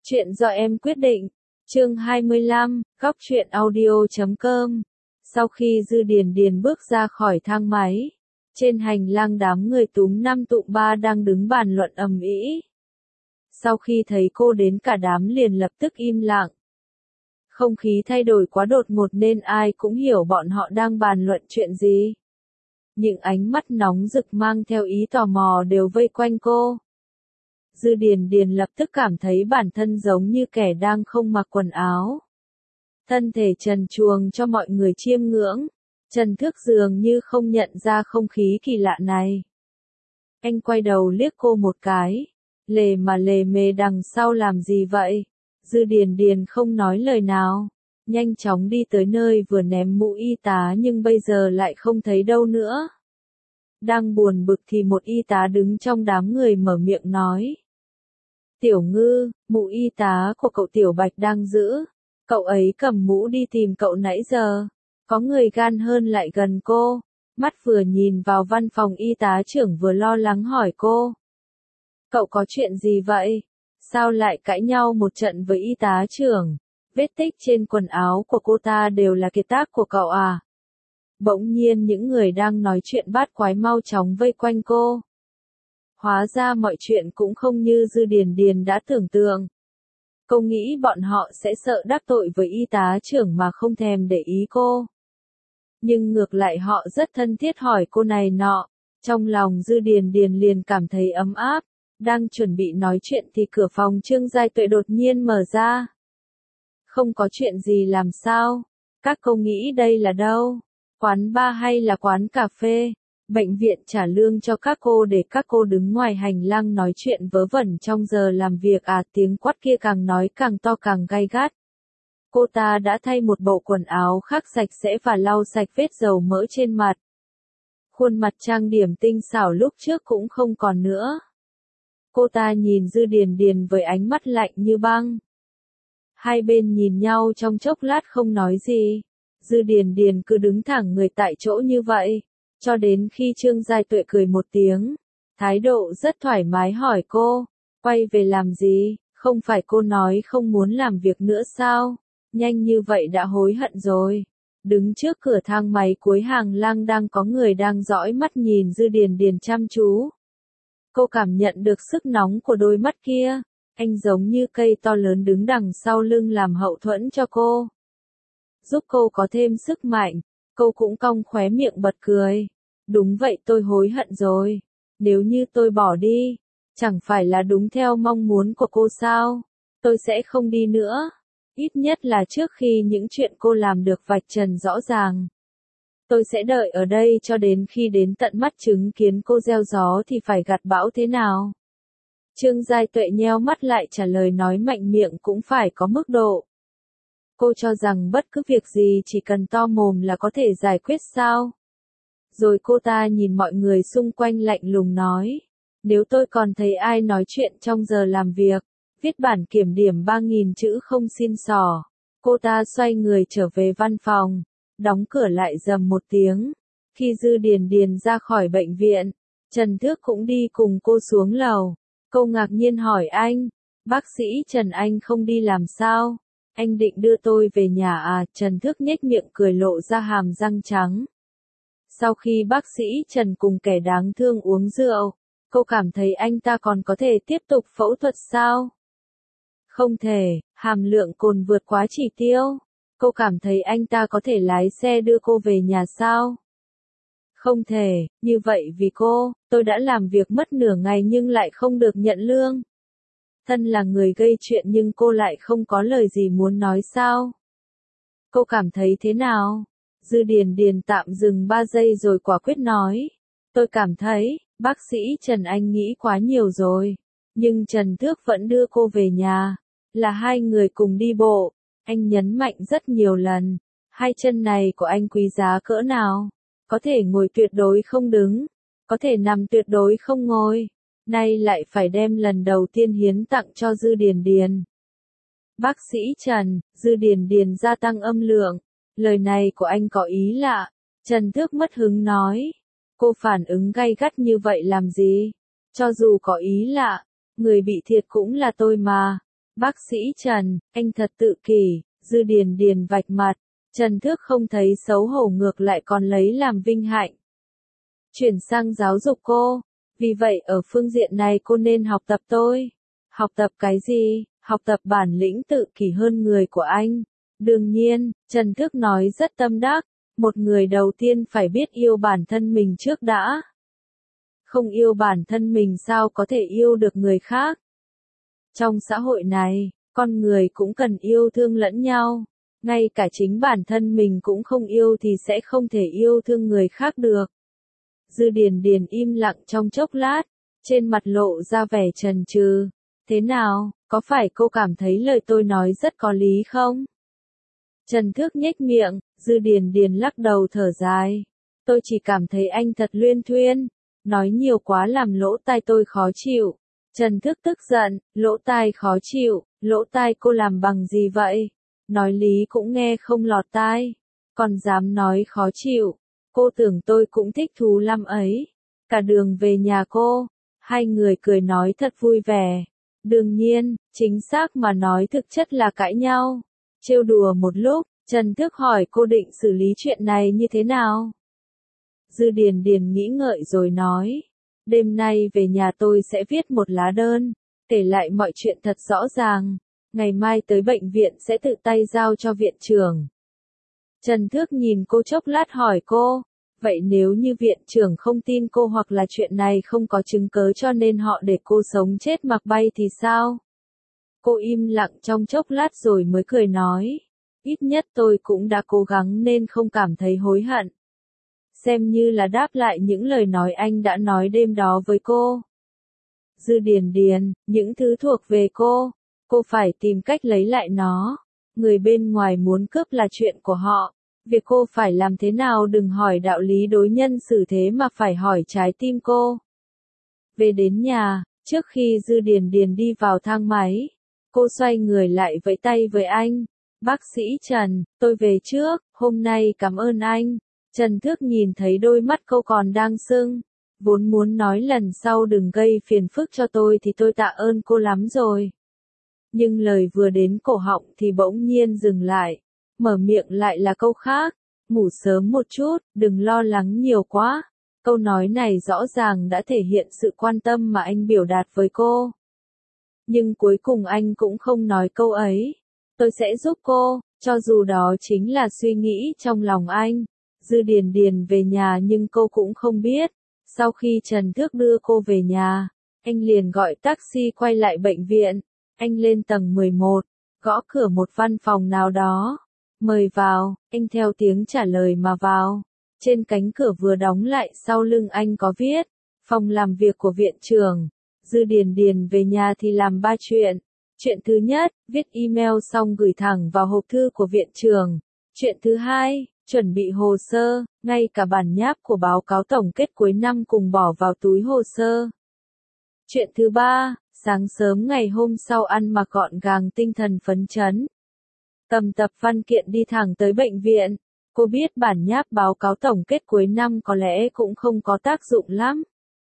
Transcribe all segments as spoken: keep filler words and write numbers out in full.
Chuyện do em quyết định. Chương hai mươi lăm, góc truyện audio chấm com. Sau khi Dư Điền Điền bước ra khỏi thang máy, trên hành lang đám người túm năm tụm ba đang đứng bàn luận ầm ĩ. Sau khi thấy cô đến cả đám liền lập tức im lặng. Không khí thay đổi quá đột ngột nên ai cũng hiểu bọn họ đang bàn luận chuyện gì. Những ánh mắt nóng rực mang theo ý tò mò đều vây quanh cô. Dư Điền Điền lập tức cảm thấy bản thân giống như kẻ đang không mặc quần áo. Thân thể trần truồng cho mọi người chiêm ngưỡng. Trần Thước dường như không nhận ra không khí kỳ lạ này. Anh quay đầu liếc cô một cái. Lề mà lề mề đằng sau làm gì vậy? Dư Điền Điền không nói lời nào. Nhanh chóng đi tới nơi vừa ném mũ y tá nhưng bây giờ lại không thấy đâu nữa. Đang buồn bực thì một y tá đứng trong đám người mở miệng nói. Tiểu Ngư, mũ y tá của cậu Tiểu Bạch đang giữ. Cậu ấy cầm mũ đi tìm cậu nãy giờ. Có người gan hơn lại gần cô. Mắt vừa nhìn vào văn phòng y tá trưởng vừa lo lắng hỏi cô. Cậu có chuyện gì vậy? Sao lại cãi nhau một trận với y tá trưởng? Vết tích trên quần áo của cô ta đều là kiệt tác của cậu à? Bỗng nhiên những người đang nói chuyện bát quái mau chóng vây quanh cô. Hóa ra mọi chuyện cũng không như Dư Điền Điền đã tưởng tượng. Cô nghĩ bọn họ sẽ sợ đắc tội với y tá trưởng mà không thèm để ý cô. Nhưng ngược lại họ rất thân thiết hỏi cô này nọ. Trong lòng Dư Điền Điền liền cảm thấy ấm áp. Đang chuẩn bị nói chuyện thì cửa phòng Trương Giai Tuệ đột nhiên mở ra. Không có chuyện gì làm sao? Các cô nghĩ đây là đâu? Quán bar hay là quán cà phê? Bệnh viện trả lương cho các cô để các cô đứng ngoài hành lang nói chuyện vớ vẩn trong giờ làm việc à? Tiếng quát kia càng nói càng to càng gay gắt. Cô ta đã thay một bộ quần áo khác sạch sẽ và lau sạch vết dầu mỡ trên mặt. Khuôn mặt trang điểm tinh xảo lúc trước cũng không còn nữa. Cô ta nhìn Dư Điền Điền với ánh mắt lạnh như băng. Hai bên nhìn nhau trong chốc lát không nói gì. Dư Điền Điền cứ đứng thẳng người tại chỗ như vậy. Cho đến khi Trương Giai Tuệ cười một tiếng. Thái độ rất thoải mái hỏi cô. Quay về làm gì? Không phải cô nói không muốn làm việc nữa sao? Nhanh như vậy đã hối hận rồi. Đứng trước cửa thang máy cuối hàng lang đang có người đang dõi mắt nhìn Dư Điền Điền chăm chú. Cô cảm nhận được sức nóng của đôi mắt kia. Anh giống như cây to lớn đứng đằng sau lưng làm hậu thuẫn cho cô. Giúp cô có thêm sức mạnh. Cô cũng cong khóe miệng bật cười. Đúng vậy, tôi hối hận rồi. Nếu như tôi bỏ đi, chẳng phải là đúng theo mong muốn của cô sao? Tôi sẽ không đi nữa. Ít nhất là trước khi những chuyện cô làm được vạch trần rõ ràng. Tôi sẽ đợi ở đây cho đến khi đến tận mắt chứng kiến cô gieo gió thì phải gặt bão thế nào. Trương Giai Tuệ nheo mắt lại trả lời nói mạnh miệng cũng phải có mức độ. Cô cho rằng bất cứ việc gì chỉ cần to mồm là có thể giải quyết sao? Rồi cô ta nhìn mọi người xung quanh lạnh lùng nói. Nếu tôi còn thấy ai nói chuyện trong giờ làm việc, viết bản kiểm điểm ba nghìn chữ không xin xỏ. Cô ta xoay người trở về văn phòng, đóng cửa lại rầm một tiếng. Khi Dư Điền Điền ra khỏi bệnh viện, Trần Thước cũng đi cùng cô xuống lầu. Cô ngạc nhiên hỏi anh, bác sĩ Trần anh không đi làm sao? Anh định đưa tôi về nhà à? Trần Thước nhếch miệng cười lộ ra hàm răng trắng. Sau khi bác sĩ Trần cùng kẻ đáng thương uống rượu, cô cảm thấy anh ta còn có thể tiếp tục phẫu thuật sao? Không thể, hàm lượng cồn vượt quá chỉ tiêu. Cô cảm thấy anh ta có thể lái xe đưa cô về nhà sao? Không thể, như vậy vì cô, tôi đã làm việc mất nửa ngày nhưng lại không được nhận lương. Thân là người gây chuyện nhưng cô lại không có lời gì muốn nói sao? Cô cảm thấy thế nào? Dư Điền Điền tạm dừng ba giây rồi quả quyết nói. Tôi cảm thấy, bác sĩ Trần anh nghĩ quá nhiều rồi. Nhưng Trần Thước vẫn đưa cô về nhà. Là hai người cùng đi bộ. Anh nhấn mạnh rất nhiều lần. Hai chân này của anh quý giá cỡ nào? Có thể ngồi tuyệt đối không đứng. Có thể nằm tuyệt đối không ngồi. Nay lại phải đem lần đầu tiên hiến tặng cho Dư Điền Điền. Bác sĩ Trần, Dư Điền Điền gia tăng âm lượng. Lời này của anh có ý lạ. Trần Thước mất hứng nói. Cô phản ứng gay gắt như vậy làm gì? Cho dù có ý lạ, người bị thiệt cũng là tôi mà. Bác sĩ Trần, anh thật tự kỷ, Dư Điền Điền vạch mặt, Trần Thước không thấy xấu hổ ngược lại còn lấy làm vinh hạnh. Chuyển sang giáo dục cô, vì vậy ở phương diện này cô nên học tập tôi. Học tập cái gì? Học tập bản lĩnh tự kỷ hơn người của anh. Đương nhiên, Trần Thước nói rất tâm đắc, một người đầu tiên phải biết yêu bản thân mình trước đã. Không yêu bản thân mình sao có thể yêu được người khác? Trong xã hội này, con người cũng cần yêu thương lẫn nhau. Ngay cả chính bản thân mình cũng không yêu thì sẽ không thể yêu thương người khác được. Dư Điền Điền im lặng trong chốc lát, trên mặt lộ ra vẻ chần chừ. Thế nào, có phải cô cảm thấy lời tôi nói rất có lý không? Trần Thước nhếch miệng, Dư Điền Điền lắc đầu thở dài. Tôi chỉ cảm thấy anh thật luyên thuyên, nói nhiều quá làm lỗ tai tôi khó chịu. Trần Thước tức giận, lỗ tai khó chịu, lỗ tai cô làm bằng gì vậy? Nói lý cũng nghe không lọt tai, còn dám nói khó chịu. Cô tưởng tôi cũng thích thú lắm ấy. Cả đường về nhà cô, hai người cười nói thật vui vẻ. Đương nhiên, chính xác mà nói thực chất là cãi nhau. Trêu đùa một lúc, Trần Thước hỏi cô định xử lý chuyện này như thế nào? Dư Điền Điền nghĩ ngợi rồi nói. Đêm nay về nhà tôi sẽ viết một lá đơn, kể lại mọi chuyện thật rõ ràng. Ngày mai tới bệnh viện sẽ tự tay giao cho viện trưởng. Trần Thước nhìn cô chốc lát hỏi cô, vậy nếu như viện trưởng không tin cô hoặc là chuyện này không có chứng cớ cho nên họ để cô sống chết mặc bay thì sao? Cô im lặng trong chốc lát rồi mới cười nói, ít nhất tôi cũng đã cố gắng nên không cảm thấy hối hận. Xem như là đáp lại những lời nói anh đã nói đêm đó với cô. Dư Điền Điền, những thứ thuộc về cô, cô phải tìm cách lấy lại nó. Người bên ngoài muốn cướp là chuyện của họ. Việc cô phải làm thế nào đừng hỏi đạo lý đối nhân xử thế mà phải hỏi trái tim cô. Về đến nhà, trước khi Dư Điền Điền đi vào thang máy, cô xoay người lại vẫy tay với anh. Bác sĩ Trần, tôi về trước, hôm nay cảm ơn anh. Trần Thước nhìn thấy đôi mắt cô còn đang sưng. Vốn muốn nói lần sau đừng gây phiền phức cho tôi thì tôi tạ ơn cô lắm rồi. Nhưng lời vừa đến cổ họng thì bỗng nhiên dừng lại. Mở miệng lại là câu khác. Ngủ sớm một chút, đừng lo lắng nhiều quá. Câu nói này rõ ràng đã thể hiện sự quan tâm mà anh biểu đạt với cô. Nhưng cuối cùng anh cũng không nói câu ấy. Tôi sẽ giúp cô, cho dù đó chính là suy nghĩ trong lòng anh. Dư Điền Điền về nhà nhưng cô cũng không biết. Sau khi Trần Thước đưa cô về nhà, anh liền gọi taxi quay lại bệnh viện. Anh lên tầng mười một, gõ cửa một văn phòng nào đó. Mời vào, anh theo tiếng trả lời mà vào. Trên cánh cửa vừa đóng lại sau lưng anh có viết, phòng làm việc của viện trưởng. Dư Điền Điền về nhà thì làm ba chuyện. Chuyện thứ nhất, viết email xong gửi thẳng vào hộp thư của viện trưởng. Chuyện thứ hai, chuẩn bị hồ sơ, ngay cả bản nháp của báo cáo tổng kết cuối năm cùng bỏ vào túi hồ sơ. Chuyện thứ ba, sáng sớm ngày hôm sau ăn mặc gọn gàng tinh thần phấn chấn. Cầm tập văn kiện đi thẳng tới bệnh viện. Cô biết bản nháp báo cáo tổng kết cuối năm có lẽ cũng không có tác dụng lắm.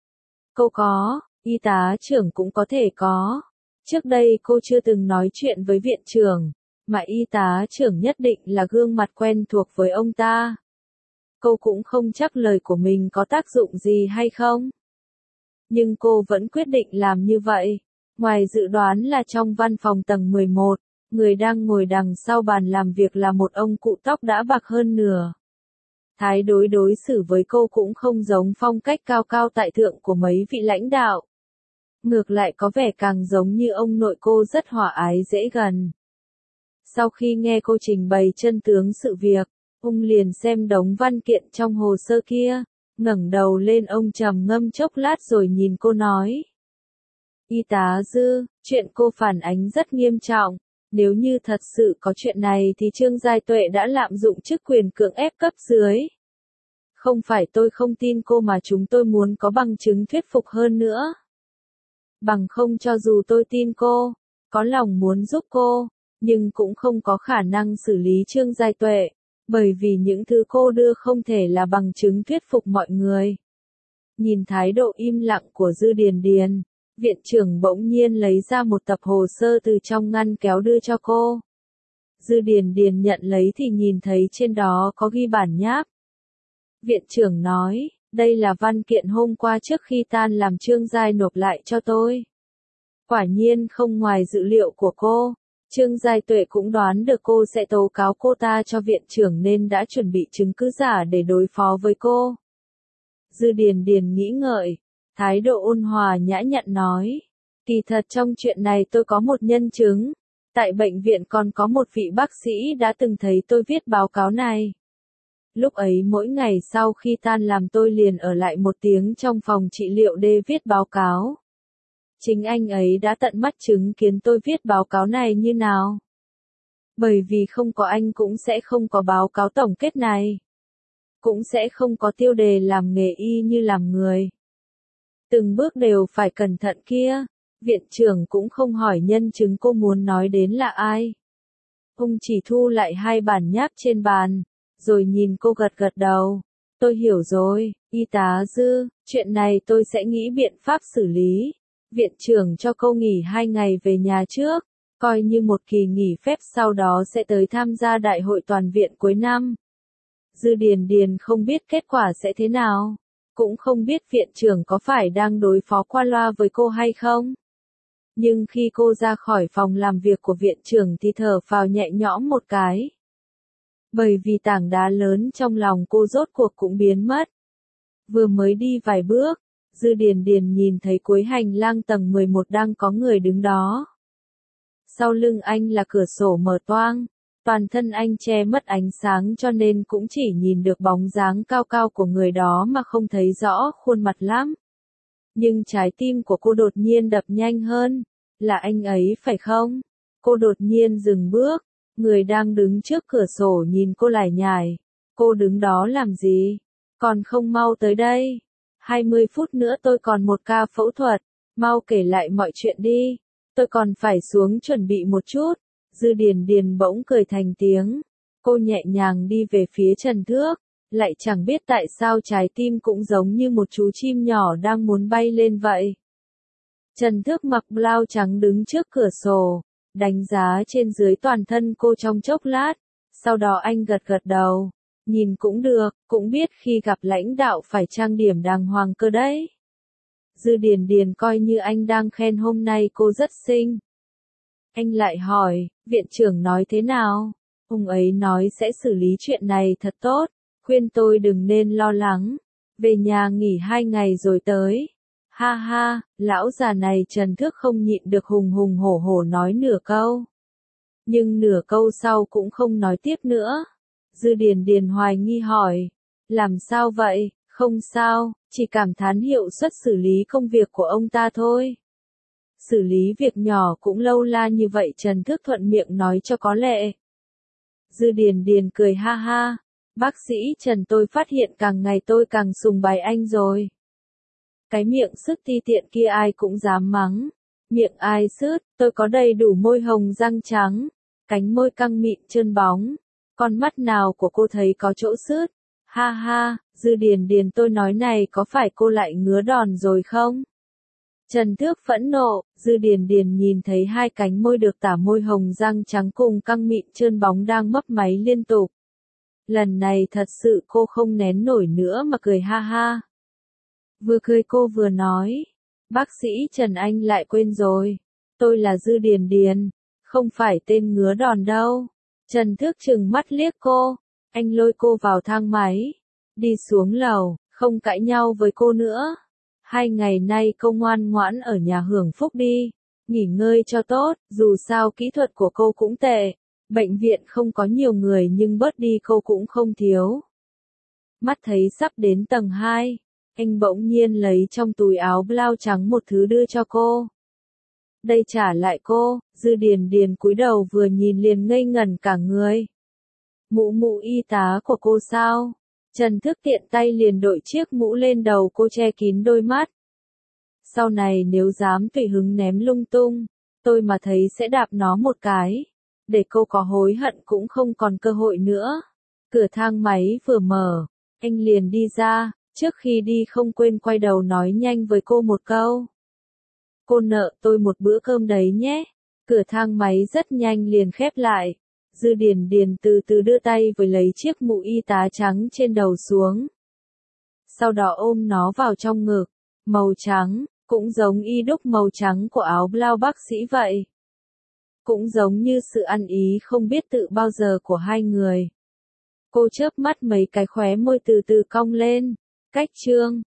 Cô có, y tá trưởng cũng có thể có. Trước đây cô chưa từng nói chuyện với viện trưởng, mà y tá trưởng nhất định là gương mặt quen thuộc với ông ta. Cô cũng không chắc lời của mình có tác dụng gì hay không. Nhưng cô vẫn quyết định làm như vậy. Ngoài dự đoán là trong văn phòng tầng mười một, người đang ngồi đằng sau bàn làm việc là một ông cụ tóc đã bạc hơn nửa. Thái đối đối xử với cô cũng không giống phong cách cao cao tại thượng của mấy vị lãnh đạo. Ngược lại có vẻ càng giống như ông nội cô rất hòa ái dễ gần. Sau khi nghe cô trình bày chân tướng sự việc, ông liền xem đống văn kiện trong hồ sơ kia, ngẩng đầu lên ông trầm ngâm chốc lát rồi nhìn cô nói. Y tá Dư, chuyện cô phản ánh rất nghiêm trọng. Nếu như thật sự có chuyện này thì Trương Giai Tuệ đã lạm dụng chức quyền cưỡng ép cấp dưới. Không phải tôi không tin cô mà chúng tôi muốn có bằng chứng thuyết phục hơn nữa. Bằng không cho dù tôi tin cô, có lòng muốn giúp cô, nhưng cũng không có khả năng xử lý Trương Giai Tuệ, bởi vì những thứ cô đưa không thể là bằng chứng thuyết phục mọi người. Nhìn thái độ im lặng của Dư Điền Điền, Viện trưởng bỗng nhiên lấy ra một tập hồ sơ từ trong ngăn kéo đưa cho cô. Dư Điền Điền nhận lấy thì nhìn thấy trên đó có ghi bản nháp. Viện trưởng nói, đây là văn kiện hôm qua trước khi tan làm Trương Giai nộp lại cho tôi. Quả nhiên không ngoài dự liệu của cô, Trương Giai Tuệ cũng đoán được cô sẽ tố cáo cô ta cho viện trưởng nên đã chuẩn bị chứng cứ giả để đối phó với cô. Dư Điền Điền nghĩ ngợi, thái độ ôn hòa nhã nhặn nói, kỳ thật trong chuyện này tôi có một nhân chứng, tại bệnh viện còn có một vị bác sĩ đã từng thấy tôi viết báo cáo này. Lúc ấy mỗi ngày sau khi tan làm tôi liền ở lại một tiếng trong phòng trị liệu để viết báo cáo. Chính anh ấy đã tận mắt chứng kiến tôi viết báo cáo này như nào. Bởi vì không có anh cũng sẽ không có báo cáo tổng kết này. Cũng sẽ không có tiêu đề làm nghề y như làm người. Từng bước đều phải cẩn thận kia. Viện trưởng cũng không hỏi nhân chứng cô muốn nói đến là ai. Ông chỉ thu lại hai bản nháp trên bàn, rồi nhìn cô gật gật đầu. Tôi hiểu rồi, y tá Dư, chuyện này tôi sẽ nghĩ biện pháp xử lý. Viện trưởng cho cô nghỉ hai ngày về nhà trước, coi như một kỳ nghỉ phép sau đó sẽ tới tham gia đại hội toàn viện cuối năm. Dư Điền Điền không biết kết quả sẽ thế nào, cũng không biết viện trưởng có phải đang đối phó qua loa với cô hay không. Nhưng khi cô ra khỏi phòng làm việc của viện trưởng thì thở phào nhẹ nhõm một cái. Bởi vì tảng đá lớn trong lòng cô rốt cuộc cũng biến mất. Vừa mới đi vài bước, Dư Điền Điền nhìn thấy cuối hành lang tầng mười một đang có người đứng đó. Sau lưng anh là cửa sổ mở toang, toàn thân anh che mất ánh sáng cho nên cũng chỉ nhìn được bóng dáng cao cao của người đó mà không thấy rõ khuôn mặt lắm. Nhưng trái tim của cô đột nhiên đập nhanh hơn, là anh ấy phải không? Cô đột nhiên dừng bước, người đang đứng trước cửa sổ nhìn cô lải nhải. Cô đứng đó làm gì? Còn không mau tới đây. hai mươi phút nữa tôi còn một ca phẫu thuật, mau kể lại mọi chuyện đi. Tôi còn phải xuống chuẩn bị một chút. Dư Điền Điền bỗng cười thành tiếng. Cô nhẹ nhàng đi về phía Trần Thước, lại chẳng biết tại sao trái tim cũng giống như một chú chim nhỏ đang muốn bay lên vậy. Trần Thước mặc blau trắng đứng trước cửa sổ, đánh giá trên dưới toàn thân cô trong chốc lát, sau đó anh gật gật đầu. Nhìn cũng được, cũng biết khi gặp lãnh đạo phải trang điểm đàng hoàng cơ đấy. Dư Điền Điền coi như anh đang khen hôm nay cô rất xinh. Anh lại hỏi, viện trưởng nói thế nào? Ông ấy nói sẽ xử lý chuyện này thật tốt, khuyên tôi đừng nên lo lắng. Về nhà nghỉ hai ngày rồi tới. Ha ha, lão già này Trần Thước không nhịn được hùng hùng hổ hổ nói nửa câu. Nhưng nửa câu sau cũng không nói tiếp nữa. Dư Điền Điền hoài nghi hỏi, làm sao vậy? Không sao, chỉ cảm thán hiệu suất xử lý công việc của ông ta thôi. Xử lý việc nhỏ cũng lâu la như vậy Trần Thước thuận miệng nói cho có lệ. Dư Điền Điền cười ha ha, bác sĩ Trần tôi phát hiện càng ngày tôi càng sùng bái anh rồi. Cái miệng sứt ti tiện kia ai cũng dám mắng. Miệng ai sứt, tôi có đầy đủ môi hồng răng trắng, cánh môi căng mịn trơn bóng. Con mắt nào của cô thấy có chỗ sứt? Ha ha, Dư Điền Điền tôi nói này có phải cô lại ngứa đòn rồi không? Trần Thước phẫn nộ, Dư Điền Điền nhìn thấy hai cánh môi được tả môi hồng răng trắng cùng căng mịn trơn bóng đang mấp máy liên tục. Lần này thật sự cô không nén nổi nữa mà cười ha ha. Vừa cười cô vừa nói, bác sĩ Trần anh lại quên rồi, tôi là Dư Điền Điền, không phải tên ngứa đòn đâu. Trần Thước trừng mắt liếc cô, anh lôi cô vào thang máy, đi xuống lầu, không cãi nhau với cô nữa. Hai ngày nay cô ngoan ngoãn ở nhà hưởng phúc đi, nghỉ ngơi cho tốt, dù sao kỹ thuật của cô cũng tệ. Bệnh viện không có nhiều người nhưng bớt đi cô cũng không thiếu. Mắt thấy sắp đến tầng hai, anh bỗng nhiên lấy trong túi áo blau trắng một thứ đưa cho cô. Đây trả lại cô. Dư Điền Điền cúi đầu vừa nhìn liền ngây ngẩn cả người. Mũ mũ y tá của cô sao? Trần Thước tiện tay liền đội chiếc mũ lên đầu cô che kín đôi mắt. Sau này nếu dám tùy hứng ném lung tung, tôi mà thấy sẽ đạp nó một cái. Để cô có hối hận cũng không còn cơ hội nữa. Cửa thang máy vừa mở, anh liền đi ra, trước khi đi không quên quay đầu nói nhanh với cô một câu. Cô nợ tôi một bữa cơm đấy nhé. Cửa thang máy rất nhanh liền khép lại. Dư Điền Điền từ từ đưa tay với lấy chiếc mũ y tá trắng trên đầu xuống. Sau đó ôm nó vào trong ngực. Màu trắng, cũng giống y đúc màu trắng của áo blau bác sĩ vậy. Cũng giống như sự ăn ý không biết tự bao giờ của hai người. Cô chớp mắt mấy cái khóe môi từ từ cong lên. Cách chương